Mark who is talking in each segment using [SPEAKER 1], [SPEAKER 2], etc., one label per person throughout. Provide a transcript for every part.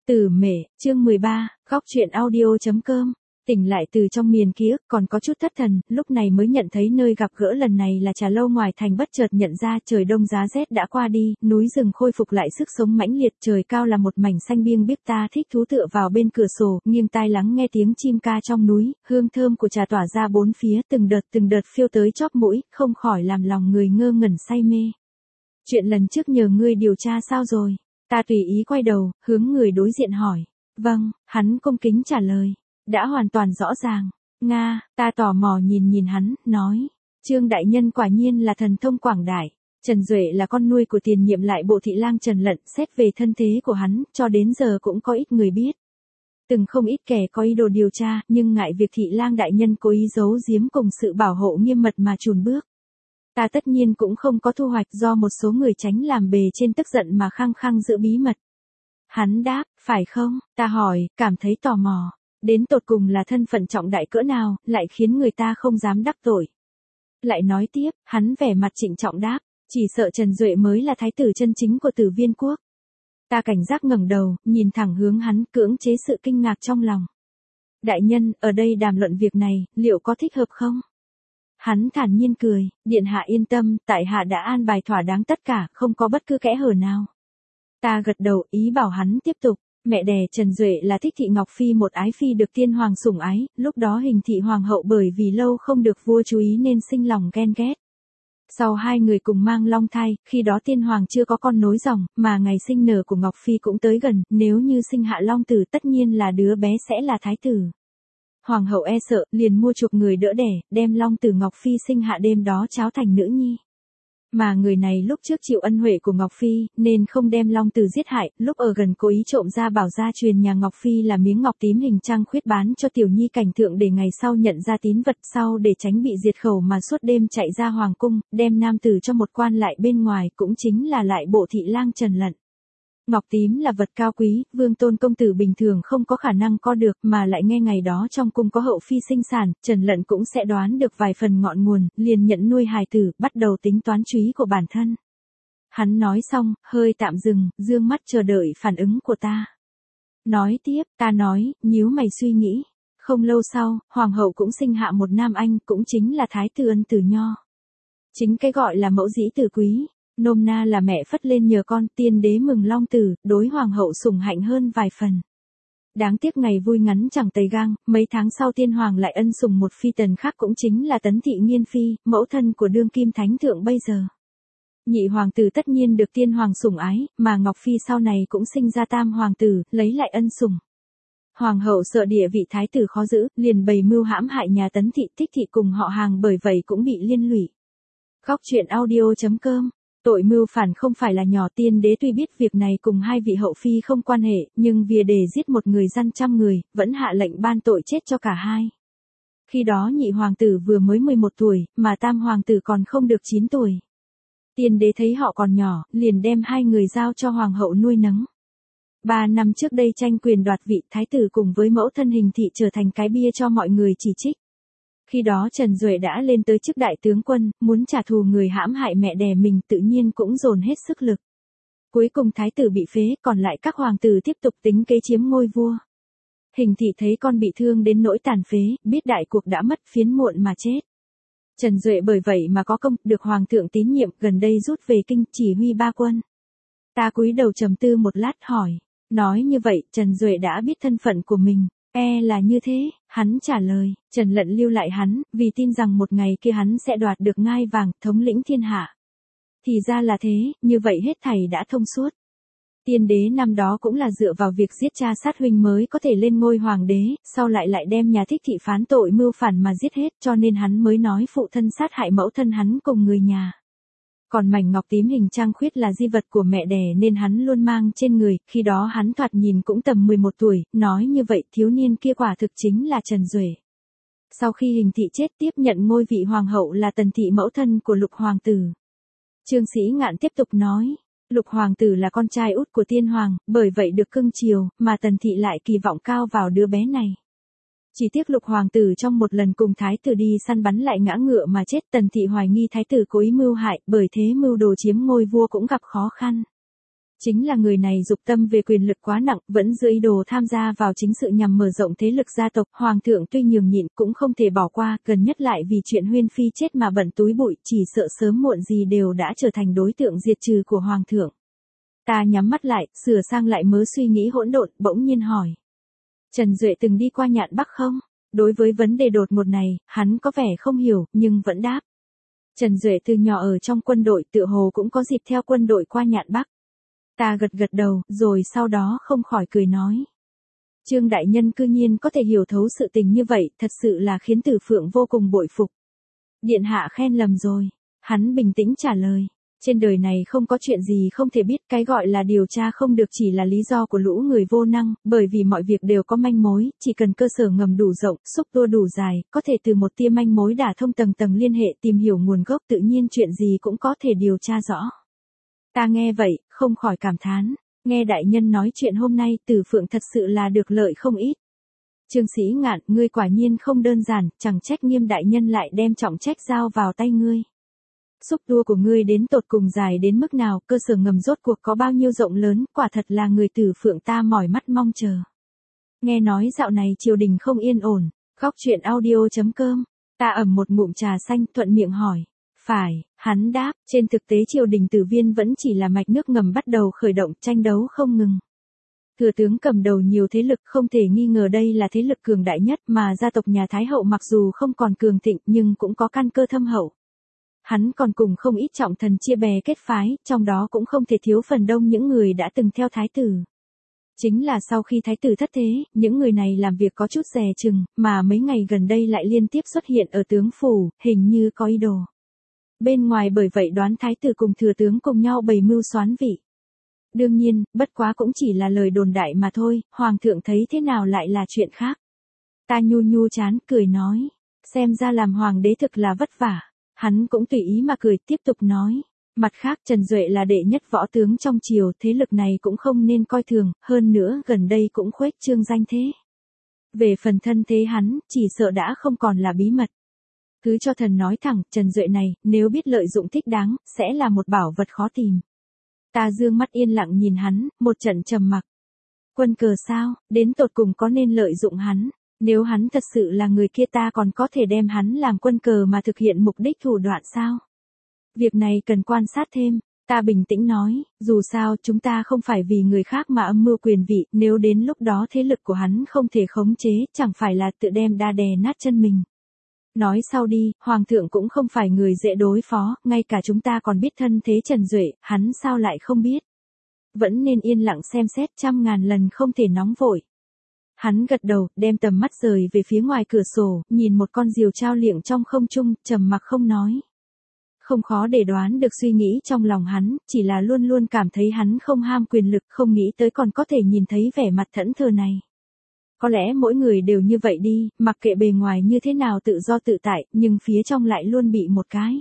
[SPEAKER 1] Tử Mệ, chương 13, góc truyện audio.com. Tỉnh lại từ trong miền ký ức còn có chút thất thần, lúc này mới nhận thấy nơi gặp gỡ lần này là Trà Lâu ngoài thành, bất chợt nhận ra trời đông giá rét đã qua đi, núi rừng khôi phục lại sức sống mãnh liệt, trời cao là một mảnh xanh biêng biếc, ta thích thú tựa vào bên cửa sổ, nghiêng tai lắng nghe tiếng chim ca trong núi, hương thơm của trà tỏa ra bốn phía, từng đợt phiêu tới chóp mũi, không khỏi làm lòng người ngơ ngẩn say mê. Chuyện lần trước nhờ ngươi điều tra sao rồi? Ta tùy ý quay đầu, hướng người đối diện hỏi. Vâng, hắn cung kính trả lời. Đã hoàn toàn rõ ràng. Nga, ta tò mò nhìn hắn, nói. Trương đại nhân quả nhiên là thần thông quảng đại. Trần Duệ là con nuôi của tiền nhiệm lại bộ thị lang Trần Lận, xét về thân thế của hắn, cho đến giờ cũng có ít người biết. Từng không ít kẻ có ý đồ điều tra, nhưng ngại việc thị lang đại nhân cố ý giấu giếm cùng sự bảo hộ nghiêm mật mà chùn bước. Ta tất nhiên cũng không có thu hoạch, do một số người tránh làm bề trên tức giận mà khăng khăng giữ bí mật. Hắn đáp, phải không? Ta hỏi, cảm thấy tò mò. Đến tột cùng là thân phận trọng đại cỡ nào, lại khiến người ta không dám đắc tội. Lại nói tiếp, hắn vẻ mặt trịnh trọng đáp, chỉ sợ Trần Duệ mới là thái tử chân chính của Tử Viên quốc. Ta cảnh giác ngẩng đầu, nhìn thẳng hướng hắn, cưỡng chế sự kinh ngạc trong lòng. Đại nhân, ở đây đàm luận việc này, liệu có thích hợp không? Hắn thản nhiên cười, điện hạ yên tâm, tại hạ đã an bài thỏa đáng tất cả, không có bất cứ kẽ hở nào. Ta gật đầu, ý bảo hắn tiếp tục. Mẹ đẻ Trần Duệ là Thích thị Ngọc Phi, một ái phi được tiên hoàng sủng ái, lúc đó Hình thị hoàng hậu bởi vì lâu không được vua chú ý nên sinh lòng ghen ghét. Sau hai người cùng mang long thai, khi đó tiên hoàng chưa có con nối dòng, mà ngày sinh nở của Ngọc Phi cũng tới gần, nếu như sinh hạ long tử tất nhiên là đứa bé sẽ là thái tử. Hoàng hậu e sợ, liền mua chuộc người đỡ đẻ, đem long tử Ngọc Phi sinh hạ đêm đó tráo thành nữ nhi. Mà người này lúc trước chịu ân huệ của Ngọc Phi, nên không đem long tử giết hại, lúc ở gần cố ý trộm ra bảo gia truyền nhà Ngọc Phi là miếng ngọc tím hình trăng khuyết bán cho tiểu nhi cảnh thượng để ngày sau nhận ra tín vật, sau để tránh bị diệt khẩu mà suốt đêm chạy ra hoàng cung, đem nam tử cho một quan lại bên ngoài, cũng chính là lại bộ thị lang Trần Lận. Ngọc tím là vật cao quý, vương tôn công tử bình thường không có khả năng có được, mà lại nghe ngày đó trong cung có hậu phi sinh sản, Trần Lận cũng sẽ đoán được vài phần ngọn nguồn, liền nhận nuôi hài tử, bắt đầu tính toán chúy của bản thân. Hắn nói xong, hơi tạm dừng, dương mắt chờ đợi phản ứng của ta. Nói tiếp, ta nói, nhíu mày suy nghĩ. Không lâu sau, hoàng hậu cũng sinh hạ một nam anh, cũng chính là thái tử Ân Tử Nho. Chính cái gọi là mẫu dĩ tử quý. Nôm na là mẹ phất lên nhờ con, tiên đế mừng long tử, đối hoàng hậu sủng hạnh hơn vài phần. Đáng tiếc ngày vui ngắn chẳng tày gang, mấy tháng sau tiên hoàng lại ân sủng một phi tần khác, cũng chính là Tấn Thị Nghiên Phi, mẫu thân của đương kim thánh thượng bây giờ. Nhị hoàng tử tất nhiên được tiên hoàng sủng ái, mà Ngọc Phi sau này cũng sinh ra tam hoàng tử, lấy lại ân sủng. Hoàng hậu sợ địa vị thái tử khó giữ, liền bày mưu hãm hại nhà Tấn Thị, Thích Thị cùng họ hàng, bởi vậy cũng bị liên lụy. Góc truyện audio.com. Tội mưu phản không phải là nhỏ, tiên đế tuy biết việc này cùng hai vị hậu phi không quan hệ, nhưng vì để giết một người gian trăm người, vẫn hạ lệnh ban tội chết cho cả hai. Khi đó nhị hoàng tử vừa mới 11 tuổi, mà tam hoàng tử còn không được 9 tuổi. Tiên đế thấy họ còn nhỏ, liền đem hai người giao cho hoàng hậu nuôi nấng. 3 năm trước đây tranh quyền đoạt vị, thái tử cùng với mẫu thân Hình thị trở thành cái bia cho mọi người chỉ trích. Khi đó Trần Duệ đã lên tới chức đại tướng quân, muốn trả thù người hãm hại mẹ đẻ mình, tự nhiên cũng dồn hết sức lực. Cuối cùng thái tử bị phế, còn lại các hoàng tử tiếp tục tính kế chiếm ngôi vua. Hình thị thấy con bị thương đến nỗi tàn phế, biết đại cuộc đã mất, phiến muộn mà chết. Trần Duệ bởi vậy mà có công, được hoàng thượng tín nhiệm, gần đây rút về kinh, chỉ huy 3 quân. Ta cúi đầu trầm tư một lát hỏi, nói như vậy, Trần Duệ đã biết thân phận của mình. E là như thế, hắn trả lời, Trần Lận lưu lại hắn, vì tin rằng một ngày kia hắn sẽ đoạt được ngai vàng, thống lĩnh thiên hạ. Thì ra là thế, như vậy hết thảy đã thông suốt. Tiên đế năm đó cũng là dựa vào việc giết cha sát huynh mới có thể lên ngôi hoàng đế, sau lại đem nhà Thích thị phán tội mưu phản mà giết hết, cho nên hắn mới nói phụ thân sát hại mẫu thân hắn cùng người nhà. Còn mảnh ngọc tím hình trăng khuyết là di vật của mẹ đẻ nên hắn luôn mang trên người, khi đó hắn thoạt nhìn cũng tầm 11 tuổi, nói như vậy thiếu niên kia quả thực chính là Trần Duệ. Sau khi Hình thị chết, tiếp nhận ngôi vị hoàng hậu là Tần thị, mẫu thân của Lục hoàng tử. Trương Sĩ Ngạn tiếp tục nói, Lục hoàng tử là con trai út của tiên hoàng, bởi vậy được cưng chiều, mà Tần thị lại kỳ vọng cao vào đứa bé này. Chỉ tiếc Lục hoàng tử trong một lần cùng thái tử đi săn bắn lại ngã ngựa mà chết, Tần thị hoài nghi thái tử cố ý mưu hại, bởi thế mưu đồ chiếm ngôi vua cũng gặp khó khăn. Chính là người này dục tâm về quyền lực quá nặng, vẫn giữ ý đồ tham gia vào chính sự nhằm mở rộng thế lực gia tộc. Hoàng thượng tuy nhường nhịn cũng không thể bỏ qua, gần nhất lại vì chuyện Huyên Phi chết mà bận túi bụi, chỉ sợ sớm muộn gì đều đã trở thành đối tượng diệt trừ của Hoàng thượng. Ta nhắm mắt lại, sửa sang lại mớ suy nghĩ hỗn độn, bỗng nhiên hỏi. Trần Duệ từng đi qua Nhạn Bắc không? Đối với vấn đề đột ngột này, hắn có vẻ không hiểu, nhưng vẫn đáp. Trần Duệ từ nhỏ ở trong quân đội, tựa hồ cũng có dịp theo quân đội qua Nhạn Bắc. Ta gật gật đầu, rồi sau đó không khỏi cười nói. Trương đại nhân cư nhiên có thể hiểu thấu sự tình như vậy, thật sự là khiến Tử Phượng vô cùng bội phục. Điện hạ khen lầm rồi. Hắn bình tĩnh trả lời. Trên đời này không có chuyện gì không thể biết, cái gọi là điều tra không được chỉ là lý do của lũ người vô năng, bởi vì mọi việc đều có manh mối, chỉ cần cơ sở ngầm đủ rộng, xúc tua đủ dài, có thể từ một tia manh mối đả thông tầng tầng liên hệ tìm hiểu nguồn gốc, tự nhiên chuyện gì cũng có thể điều tra rõ. Ta nghe vậy, không khỏi cảm thán, nghe đại nhân nói chuyện hôm nay Tử Phượng thật sự là được lợi không ít. Trương Sĩ Ngạn, ngươi quả nhiên không đơn giản, chẳng trách Nghiêm đại nhân lại đem trọng trách giao vào tay ngươi. Xúc tua của ngươi đến tột cùng dài đến mức nào, cơ sở ngầm rốt cuộc có bao nhiêu rộng lớn, quả thật là người Tử Phượng ta mỏi mắt mong chờ. Nghe nói dạo này triều đình không yên ổn, góc chuyện audio.com, ta ẩm một ngụm trà xanh thuận miệng hỏi. Phải, hắn đáp, trên thực tế triều đình Tử Viên vẫn chỉ là mạch nước ngầm bắt đầu khởi động, tranh đấu không ngừng. Thừa tướng cầm đầu nhiều thế lực, không thể nghi ngờ đây là thế lực cường đại nhất, mà gia tộc nhà Thái hậu mặc dù không còn cường thịnh nhưng cũng có căn cơ thâm hậu. Hắn còn cùng không ít trọng thần chia bè kết phái, trong đó cũng không thể thiếu phần đông những người đã từng theo thái tử. Chính là sau khi thái tử thất thế, những người này làm việc có chút dè chừng, mà mấy ngày gần đây lại liên tiếp xuất hiện ở tướng phủ, hình như có ý đồ. Bên ngoài bởi vậy đoán thái tử cùng thừa tướng cùng nhau bày mưu xoán vị. Đương nhiên, bất quá cũng chỉ là lời đồn đại mà thôi, hoàng thượng thấy thế nào lại là chuyện khác. Ta nhu nhu chán, cười nói, xem ra làm hoàng đế thực là vất vả. Hắn cũng tùy ý mà cười, tiếp tục nói. Mặt khác Trần Duệ là đệ nhất võ tướng trong triều, thế lực này cũng không nên coi thường, hơn nữa gần đây cũng khuếch trương danh thế. Về phần thân thế hắn, chỉ sợ đã không còn là bí mật. Cứ cho thần nói thẳng, Trần Duệ này, nếu biết lợi dụng thích đáng, sẽ là một bảo vật khó tìm. Ta dương mắt yên lặng nhìn hắn, một trận trầm mặc. Quân cờ sao, đến tột cùng có nên lợi dụng hắn? Nếu hắn thật sự là người kia ta còn có thể đem hắn làm quân cờ mà thực hiện mục đích thủ đoạn sao? Việc này cần quan sát thêm. Ta bình tĩnh nói, dù sao chúng ta không phải vì người khác mà âm mưu quyền vị, nếu đến lúc đó thế lực của hắn không thể khống chế, chẳng phải là tự đem đa đè nát chân mình. Nói sau đi, Hoàng thượng cũng không phải người dễ đối phó, ngay cả chúng ta còn biết thân thế Trần Duệ, hắn sao lại không biết. Vẫn nên yên lặng xem xét, 100.000 lần không thể nóng vội. Hắn gật đầu, đem tầm mắt rời về phía ngoài cửa sổ, nhìn một con diều trao liệng trong không trung, trầm mặc không nói. Không khó để đoán được suy nghĩ trong lòng hắn, chỉ là luôn luôn cảm thấy hắn không ham quyền lực, không nghĩ tới còn có thể nhìn thấy vẻ mặt thẫn thờ này. Có lẽ mỗi người đều như vậy đi, mặc kệ bề ngoài như thế nào tự do tự tại, nhưng phía trong lại luôn bị một cái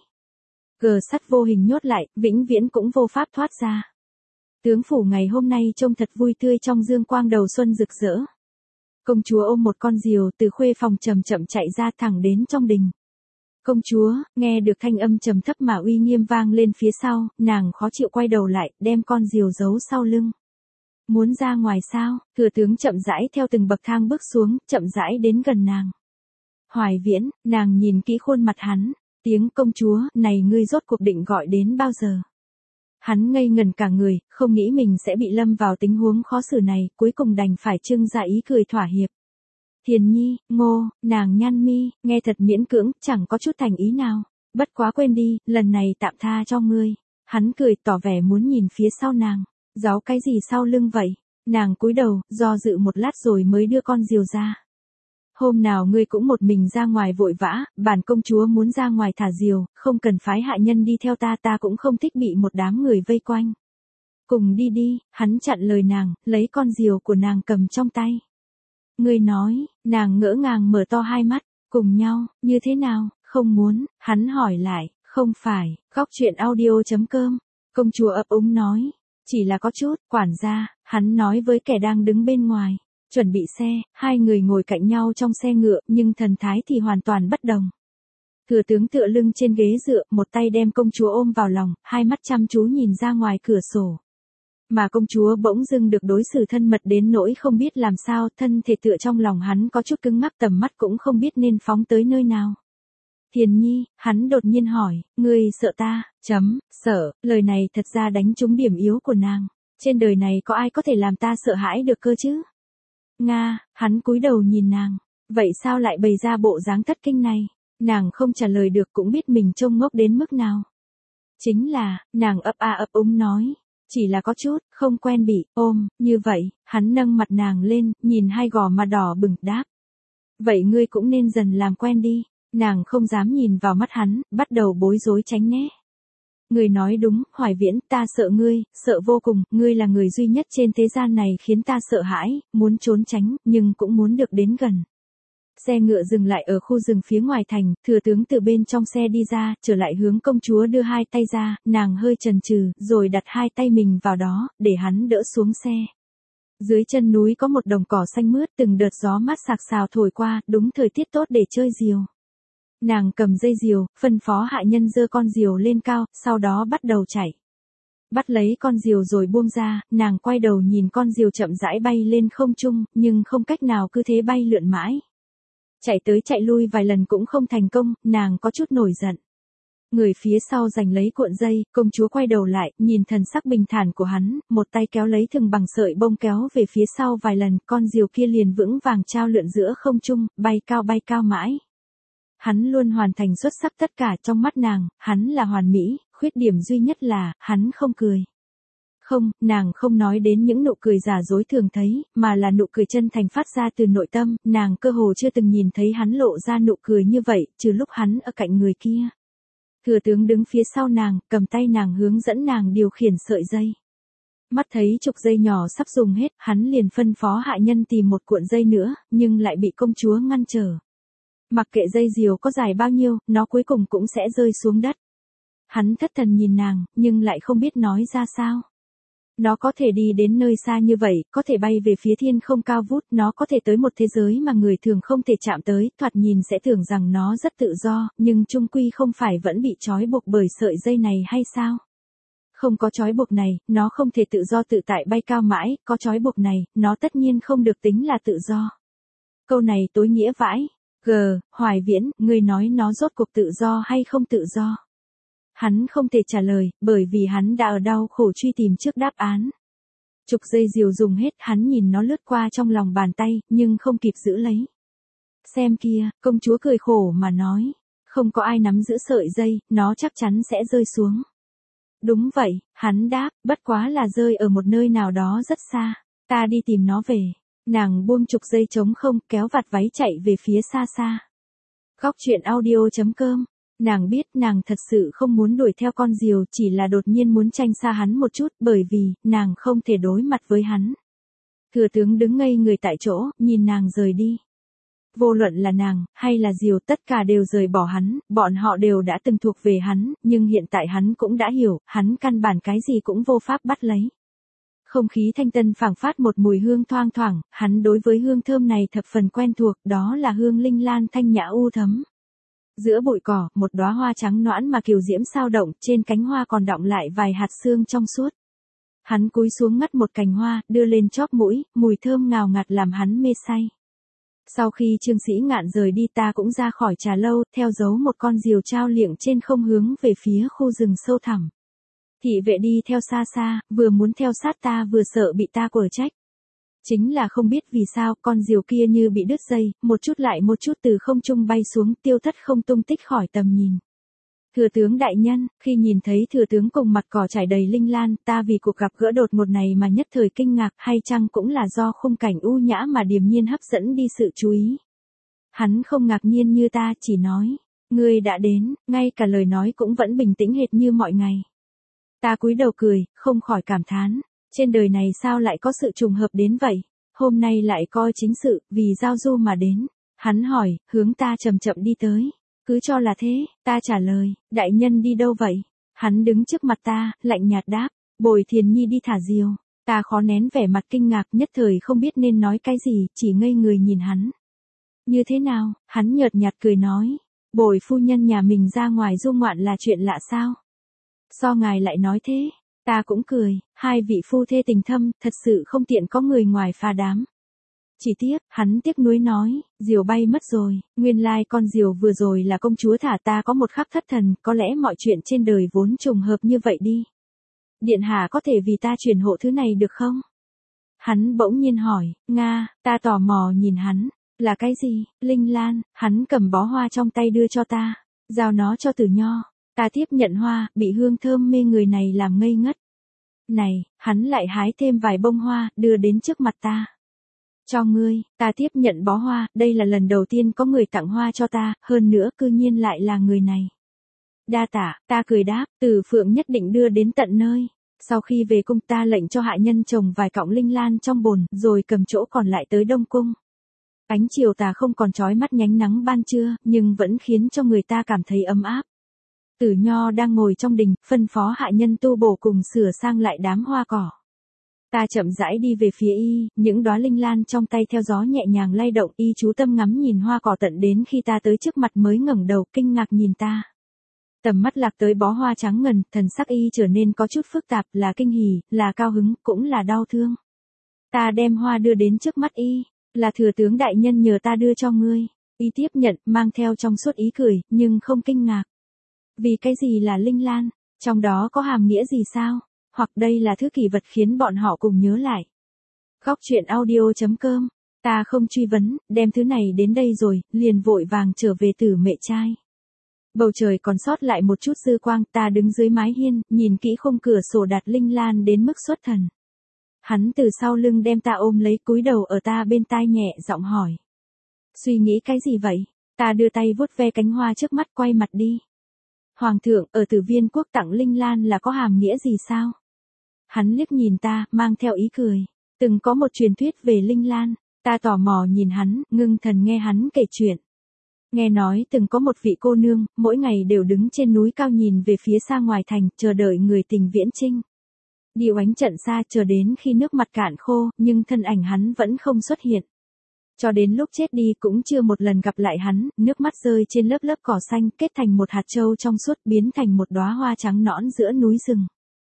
[SPEAKER 1] gờ sắt vô hình nhốt lại, vĩnh viễn cũng vô pháp thoát ra. Tướng phủ ngày hôm nay trông thật vui tươi trong dương quang đầu xuân rực rỡ. Công chúa ôm một con diều từ khuê phòng chậm chậm chạy ra thẳng đến trong đình. Công chúa, nghe được thanh âm trầm thấp mà uy nghiêm vang lên phía sau, nàng khó chịu quay đầu lại, đem con diều giấu sau lưng. Muốn ra ngoài sao? Thừa tướng chậm rãi theo từng bậc thang bước xuống, chậm rãi đến gần nàng. Hoài Viễn, nàng nhìn kỹ khuôn mặt hắn, tiếng công chúa, này ngươi rốt cuộc định gọi đến bao giờ? Hắn ngây ngần cả người, không nghĩ mình sẽ bị lâm vào tình huống khó xử này, cuối cùng đành phải trưng ra ý cười thỏa hiệp. Thiền Nhi, Ngô, nàng nhăn mi, nghe thật miễn cưỡng, chẳng có chút thành ý nào. Bất quá quên đi, lần này tạm tha cho ngươi. Hắn cười tỏ vẻ muốn nhìn phía sau nàng. Giấu cái gì sau lưng vậy? Nàng cúi đầu, do dự một lát rồi mới đưa con diều ra. Hôm nào ngươi cũng một mình ra ngoài vội vã, bản công chúa muốn ra ngoài thả diều, không cần phái hạ nhân đi theo ta, ta cũng không thích bị một đám người vây quanh. Cùng đi đi, hắn chặn lời nàng, lấy con diều của nàng cầm trong tay. Ngươi nói, nàng ngỡ ngàng mở to hai mắt, cùng nhau, như thế nào, không muốn, hắn hỏi lại, không phải, góc chuyện audio.com, công chúa ấp úng nói, chỉ là có chút, quản gia, hắn nói với kẻ đang đứng bên ngoài, chuẩn bị xe, hai người ngồi cạnh nhau trong xe ngựa, nhưng thần thái thì hoàn toàn bất đồng. Thừa tướng tựa lưng trên ghế dựa, một tay đem công chúa ôm vào lòng, hai mắt chăm chú nhìn ra ngoài cửa sổ. Mà công chúa bỗng dưng được đối xử thân mật đến nỗi không biết làm sao, thân thể tựa trong lòng hắn có chút cứng ngắc, tầm mắt cũng không biết nên phóng tới nơi nào. Thiền Nhi, hắn đột nhiên hỏi, ngươi sợ ta, sợ, lời này thật ra đánh trúng điểm yếu của nàng. Trên đời này có ai có thể làm ta sợ hãi được cơ chứ? Nga, hắn cúi đầu nhìn nàng, vậy sao lại bày ra bộ dáng thất kinh này? Nàng không trả lời được cũng biết mình trông ngốc đến mức nào. Chính là, nàng ấp a ấp úng nói, chỉ là có chút, không quen bị ôm, như vậy, hắn nâng mặt nàng lên, nhìn hai gò má đỏ bừng đáp. Vậy ngươi cũng nên dần làm quen đi. Nàng không dám nhìn vào mắt hắn, bắt đầu bối rối tránh né. Ngươi nói đúng, Hoài Viễn, ta sợ ngươi, sợ vô cùng, ngươi là người duy nhất trên thế gian này khiến ta sợ hãi, muốn trốn tránh, nhưng cũng muốn được đến gần. Xe ngựa dừng lại ở khu rừng phía ngoài thành, thừa tướng từ bên trong xe đi ra, trở lại hướng công chúa đưa hai tay ra, nàng hơi chần chừ, rồi đặt hai tay mình vào đó, để hắn đỡ xuống xe. Dưới chân núi có một đồng cỏ xanh mướt, từng đợt gió mát sạc sào thổi qua, đúng thời tiết tốt để chơi diều. Nàng cầm dây diều, phân phó hạ nhân giơ con diều lên cao, sau đó bắt đầu chạy. Bắt lấy con diều rồi buông ra, nàng quay đầu nhìn con diều chậm rãi bay lên không trung, nhưng không cách nào cứ thế bay lượn mãi. Chạy tới chạy lui vài lần cũng không thành công, nàng có chút nổi giận. Người phía sau giành lấy cuộn dây, công chúa quay đầu lại, nhìn thần sắc bình thản của hắn, một tay kéo lấy thừng bằng sợi bông kéo về phía sau vài lần, con diều kia liền vững vàng trao lượn giữa không trung, bay cao mãi. Hắn luôn hoàn thành xuất sắc tất cả trong mắt nàng, hắn là hoàn mỹ, khuyết điểm duy nhất là, hắn không cười. Không, nàng không nói đến những nụ cười giả dối thường thấy, mà là nụ cười chân thành phát ra từ nội tâm, nàng cơ hồ chưa từng nhìn thấy hắn lộ ra nụ cười như vậy, trừ lúc hắn ở cạnh người kia. Thừa tướng đứng phía sau nàng, cầm tay nàng hướng dẫn nàng điều khiển sợi dây. Mắt thấy trục dây nhỏ sắp dùng hết, hắn liền phân phó hạ nhân tìm một cuộn dây nữa, nhưng lại bị công chúa ngăn trở. Mặc kệ dây diều có dài bao nhiêu, nó cuối cùng cũng sẽ rơi xuống đất. Hắn thất thần nhìn nàng, nhưng lại không biết nói ra sao. Nó có thể đi đến nơi xa như vậy, có thể bay về phía thiên không cao vút, nó có thể tới một thế giới mà người thường không thể chạm tới, thoạt nhìn sẽ tưởng rằng nó rất tự do, nhưng chung quy không phải vẫn bị trói buộc bởi sợi dây này hay sao? Không có trói buộc này, nó không thể tự do tự tại bay cao mãi, có trói buộc này, nó tất nhiên không được tính là tự do. Câu này tối nghĩa vãi. Hoài Viễn, ngươi nói nó rốt cuộc tự do hay không tự do? Hắn không thể trả lời, bởi vì hắn đã ở đau khổ truy tìm trước đáp án. Trục dây diều dùng hết, hắn nhìn nó lướt qua trong lòng bàn tay, nhưng không kịp giữ lấy. Xem kia, công chúa cười khổ mà nói, không có ai nắm giữ sợi dây, nó chắc chắn sẽ rơi xuống. Đúng vậy, hắn đáp, bất quá là rơi ở một nơi nào đó rất xa, ta đi tìm nó về. Nàng buông trục dây trống không, kéo vạt váy chạy về phía xa xa. Góc truyện audio.com. Nàng biết nàng thật sự không muốn đuổi theo con diều, chỉ là đột nhiên muốn tranh xa hắn một chút, bởi vì, nàng không thể đối mặt với hắn. Thừa tướng đứng ngây người tại chỗ, nhìn nàng rời đi. Vô luận là nàng, hay là diều, tất cả đều rời bỏ hắn, bọn họ đều đã từng thuộc về hắn, nhưng hiện tại hắn cũng đã hiểu, hắn căn bản cái gì cũng vô pháp bắt lấy. Không khí thanh tân phảng phát một mùi hương thoang thoảng, hắn đối với hương thơm này thập phần quen thuộc, đó là hương linh lan thanh nhã u thấm. Giữa bụi cỏ, một đóa hoa trắng nõn mà kiều diễm sao động, trên cánh hoa còn đọng lại vài hạt sương trong suốt. Hắn cúi xuống ngắt một cành hoa, đưa lên chóp mũi, mùi thơm ngào ngạt làm hắn mê say. Sau khi Trương Sĩ Ngạn rời đi, ta cũng ra khỏi trà lâu, theo dấu một con diều trao liệng trên không hướng về phía khu rừng sâu thẳm. Thị vệ đi theo xa xa, vừa muốn theo sát ta vừa sợ bị ta quở trách. Chính là không biết vì sao, con diều kia như bị đứt dây, một chút lại một chút từ không trung bay xuống, tiêu thất không tung tích khỏi tầm nhìn. Thừa tướng đại nhân, khi nhìn thấy thừa tướng cùng mặt cỏ trải đầy linh lan, ta vì cuộc gặp gỡ đột ngột này mà nhất thời kinh ngạc, hay chăng cũng là do khung cảnh u nhã mà điềm nhiên hấp dẫn đi sự chú ý. Hắn không ngạc nhiên như ta, chỉ nói, ngươi đã đến, ngay cả lời nói cũng vẫn bình tĩnh hệt như mọi ngày. Ta cúi đầu cười, không khỏi cảm thán, trên đời này sao lại có sự trùng hợp đến vậy, hôm nay lại coi chính sự, vì giao du mà đến. Hắn hỏi, hướng ta chậm chậm đi tới. Cứ cho là thế, ta trả lời, đại nhân đi đâu vậy? Hắn đứng trước mặt ta, lạnh nhạt đáp, Bồi Thiền Nhi đi thả diều. Ta khó nén vẻ mặt kinh ngạc, nhất thời không biết nên nói cái gì, chỉ ngây người nhìn hắn. Như thế nào? Hắn nhợt nhạt cười nói, Bồi phu nhân nhà mình ra ngoài du ngoạn là chuyện lạ sao? Sao ngài lại nói thế? Ta cũng cười, hai vị phu thê tình thâm, thật sự không tiện có người ngoài pha đám. Chỉ tiếc, hắn tiếc nuối nói, diều bay mất rồi, nguyên lai con diều vừa rồi là công chúa thả ta có một khắc thất thần, có lẽ mọi chuyện trên đời vốn trùng hợp như vậy đi. Điện hạ có thể vì ta truyền hộ thứ này được không? Hắn bỗng nhiên hỏi, Nga, ta tò mò nhìn hắn, là cái gì? Linh lan, hắn cầm bó hoa trong tay đưa cho ta, giao nó cho Tử Nho, ta tiếp nhận hoa, bị hương thơm mê người này làm ngây ngất. Này, hắn lại hái thêm vài bông hoa, đưa đến trước mặt ta. Cho ngươi, ta tiếp nhận bó hoa, đây là lần đầu tiên có người tặng hoa cho ta, hơn nữa cư nhiên lại là người này. Đa tạ, ta cười đáp, Từ Phượng nhất định đưa đến tận nơi. Sau khi về cung ta lệnh cho hạ nhân trồng vài cọng linh lan trong bồn, rồi cầm chỗ còn lại tới Đông Cung. Ánh chiều tà không còn chói mắt nhánh nắng ban trưa, nhưng vẫn khiến cho người ta cảm thấy ấm áp. Tử Nho đang ngồi trong đình, phân phó hạ nhân tu bổ cùng sửa sang lại đám hoa cỏ. Ta chậm rãi đi về phía y, những đóa linh lan trong tay theo gió nhẹ nhàng lay động, y chú tâm ngắm nhìn hoa cỏ tận đến khi ta tới trước mặt mới ngẩng đầu kinh ngạc nhìn ta. Tầm mắt lạc tới bó hoa trắng ngần, thần sắc y trở nên có chút phức tạp, là kinh hỉ, là cao hứng, cũng là đau thương. Ta đem hoa đưa đến trước mắt y, là thừa tướng đại nhân nhờ ta đưa cho ngươi. Y tiếp nhận, mang theo trong suốt ý cười, nhưng không kinh ngạc. Vì cái gì là linh lan? Trong đó có hàm nghĩa gì sao? Hoặc đây là thứ kỳ vật khiến bọn họ cùng nhớ lại. Góc truyện audio.com. Ta không truy vấn, đem thứ này đến đây rồi, liền vội vàng trở về Tử Mệ Trai. Bầu trời còn sót lại một chút dư quang, ta đứng dưới mái hiên, nhìn kỹ khung cửa sổ đặt linh lan đến mức xuất thần. Hắn từ sau lưng đem ta ôm lấy, cúi đầu ở ta bên tai nhẹ giọng hỏi. Suy nghĩ cái gì vậy? Ta đưa tay vuốt ve cánh hoa trước mắt, quay mặt đi. Hoàng thượng, ở Tử Viên quốc tặng linh lan là có hàm nghĩa gì sao? Hắn liếc nhìn ta, mang theo ý cười. Từng có một truyền thuyết về linh lan, ta tò mò nhìn hắn, ngưng thần nghe hắn kể chuyện. Nghe nói từng có một vị cô nương, mỗi ngày đều đứng trên núi cao nhìn về phía xa ngoài thành, chờ đợi người tình viễn chinh. Đi oánh trận xa, chờ đến khi nước mặt cạn khô, nhưng thân ảnh hắn vẫn không xuất hiện. Cho đến lúc chết đi cũng chưa một lần gặp lại hắn, nước mắt rơi trên lớp lớp cỏ xanh, kết thành một hạt châu trong suốt, biến thành một đóa hoa trắng nõn giữa núi rừng.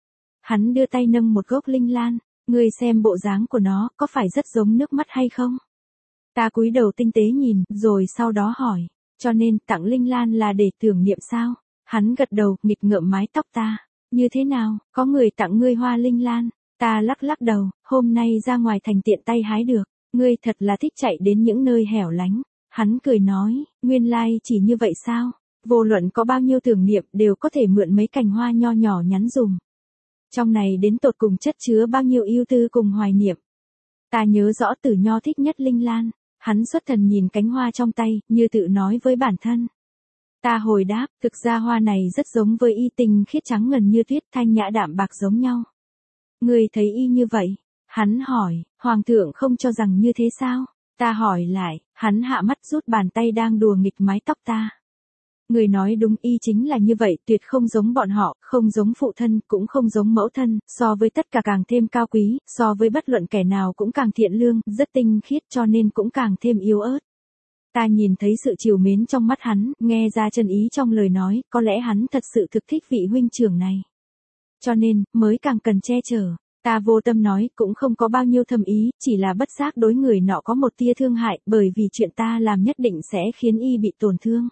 [SPEAKER 1] Hắn đưa tay nâng một gốc linh lan, ngươi xem bộ dáng của nó, có phải rất giống nước mắt hay không? Ta cúi đầu tinh tế nhìn, rồi sau đó hỏi, cho nên tặng linh lan là để tưởng niệm sao? Hắn gật đầu, nghịch ngợm mái tóc ta. Như thế nào, có người tặng ngươi hoa linh lan? Ta lắc lắc đầu, hôm nay ra ngoài thành tiện tay hái được. Ngươi thật là thích chạy đến những nơi hẻo lánh. Hắn cười nói, nguyên lai chỉ như vậy sao? Vô luận có bao nhiêu tưởng niệm đều có thể mượn mấy cành hoa nho nhỏ nhắn dùng. Trong này đến tột cùng chất chứa bao nhiêu ưu tư cùng hoài niệm. Ta nhớ rõ Tử Nho thích nhất linh lan. Hắn xuất thần nhìn cánh hoa trong tay, như tự nói với bản thân. Ta hồi đáp, thực ra hoa này rất giống với y, tinh khiết trắng ngần như tuyết, thanh nhã đạm bạc giống nhau. Ngươi thấy y như vậy? Hắn hỏi, Hoàng thượng không cho rằng như thế sao? Ta hỏi lại, hắn hạ mắt rút bàn tay đang đùa nghịch mái tóc ta. Người nói đúng, y chính là như vậy, tuyệt không giống bọn họ, không giống phụ thân, cũng không giống mẫu thân, so với tất cả càng thêm cao quý, so với bất luận kẻ nào cũng càng thiện lương, rất tinh khiết cho nên cũng càng thêm yếu ớt. Ta nhìn thấy sự trìu mến trong mắt hắn, nghe ra chân ý trong lời nói, có lẽ hắn thật sự thực thích vị huynh trưởng này. Cho nên, mới càng cần che chở. Ta vô tâm nói, cũng không có bao nhiêu thâm ý, chỉ là bất giác đối người nọ có một tia thương hại, bởi vì chuyện ta làm nhất định sẽ khiến y bị tổn thương.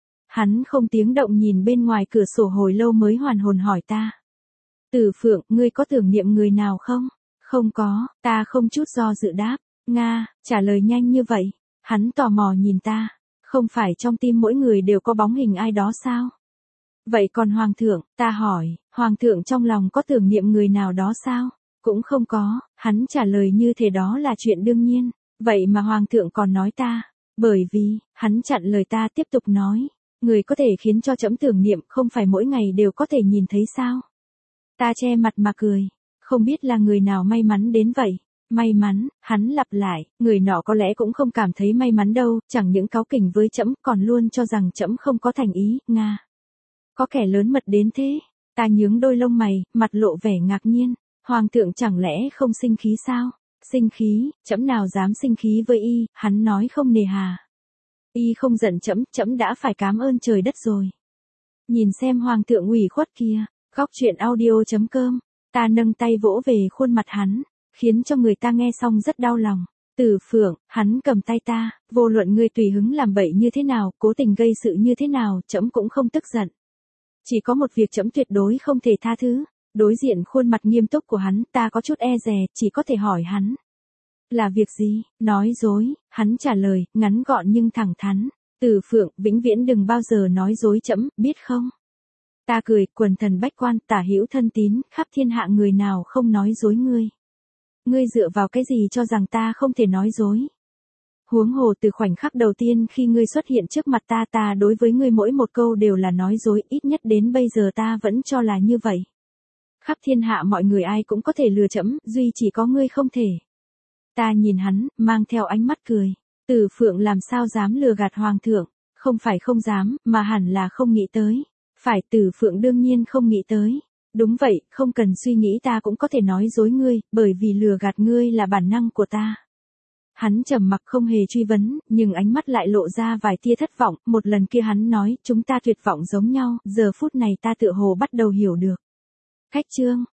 [SPEAKER 1] Hắn không tiếng động nhìn bên ngoài cửa sổ hồi lâu mới hoàn hồn hỏi ta. Tử Phượng, ngươi có tưởng niệm người nào không? Không có, ta không chút do dự đáp. Nga, trả lời nhanh như vậy. Hắn tò mò nhìn ta. Không phải trong tim mỗi người đều có bóng hình ai đó sao? Vậy còn Hoàng thượng, ta hỏi, Hoàng thượng trong lòng có tưởng niệm người nào đó sao? Cũng không có, hắn trả lời như thế đó là chuyện đương nhiên. Vậy mà Hoàng thượng còn nói ta. Bởi vì, hắn chặn lời ta tiếp tục nói. Người có thể khiến cho trẫm tưởng niệm không phải mỗi ngày đều có thể nhìn thấy sao? Ta che mặt mà cười. Không biết là người nào may mắn đến vậy. May mắn, hắn lặp lại, người nọ có lẽ cũng không cảm thấy may mắn đâu, chẳng những cáu kỉnh với trẫm còn luôn cho rằng trẫm không có thành ý, Nga. Có kẻ lớn mật đến thế. Ta nhướng đôi lông mày, mặt lộ vẻ ngạc nhiên. Hoàng thượng chẳng lẽ không sinh khí sao? Sinh khí, trẫm nào dám sinh khí với y, hắn nói không nề hà. Y không giận trẫm, trẫm đã phải cảm ơn trời đất rồi. Nhìn xem Hoàng thượng ủy khuất kia. Góc truyện audio.com Ta nâng tay vỗ về khuôn mặt hắn, khiến cho người ta nghe xong rất đau lòng. Tử Phượng, hắn cầm tay ta, vô luận ngươi tùy hứng làm bậy như thế nào, cố tình gây sự như thế nào, trẫm cũng không tức giận. Chỉ có một việc trẫm tuyệt đối không thể tha thứ. Đối diện khuôn mặt nghiêm túc của hắn, ta có chút e dè, chỉ có thể hỏi hắn. Là việc gì? Nói dối, hắn trả lời, ngắn gọn nhưng thẳng thắn. Tử Phượng, vĩnh viễn đừng bao giờ nói dối trẫm, biết không? Ta cười, quần thần bách quan, tả hữu thân tín, khắp thiên hạ người nào không nói dối ngươi. Ngươi dựa vào cái gì cho rằng ta không thể nói dối? Huống hồ từ khoảnh khắc đầu tiên khi ngươi xuất hiện trước mặt ta đối với ngươi mỗi một câu đều là nói dối, ít nhất đến bây giờ ta vẫn cho là như vậy. Khắp thiên hạ mọi người ai cũng có thể lừa trẫm, duy chỉ có ngươi không thể. Ta nhìn hắn, mang theo ánh mắt cười. Tử Phượng làm sao dám lừa gạt hoàng thượng? Không phải không dám, mà hẳn là không nghĩ tới. Phải, Tử Phượng đương nhiên không nghĩ tới. Đúng vậy, không cần suy nghĩ ta cũng có thể nói dối ngươi, bởi vì lừa gạt ngươi là bản năng của ta. Hắn trầm mặc không hề truy vấn, nhưng ánh mắt lại lộ ra vài tia thất vọng, một lần kia hắn nói, chúng ta tuyệt vọng giống nhau, giờ phút này ta tựa hồ bắt đầu hiểu được. Khách chương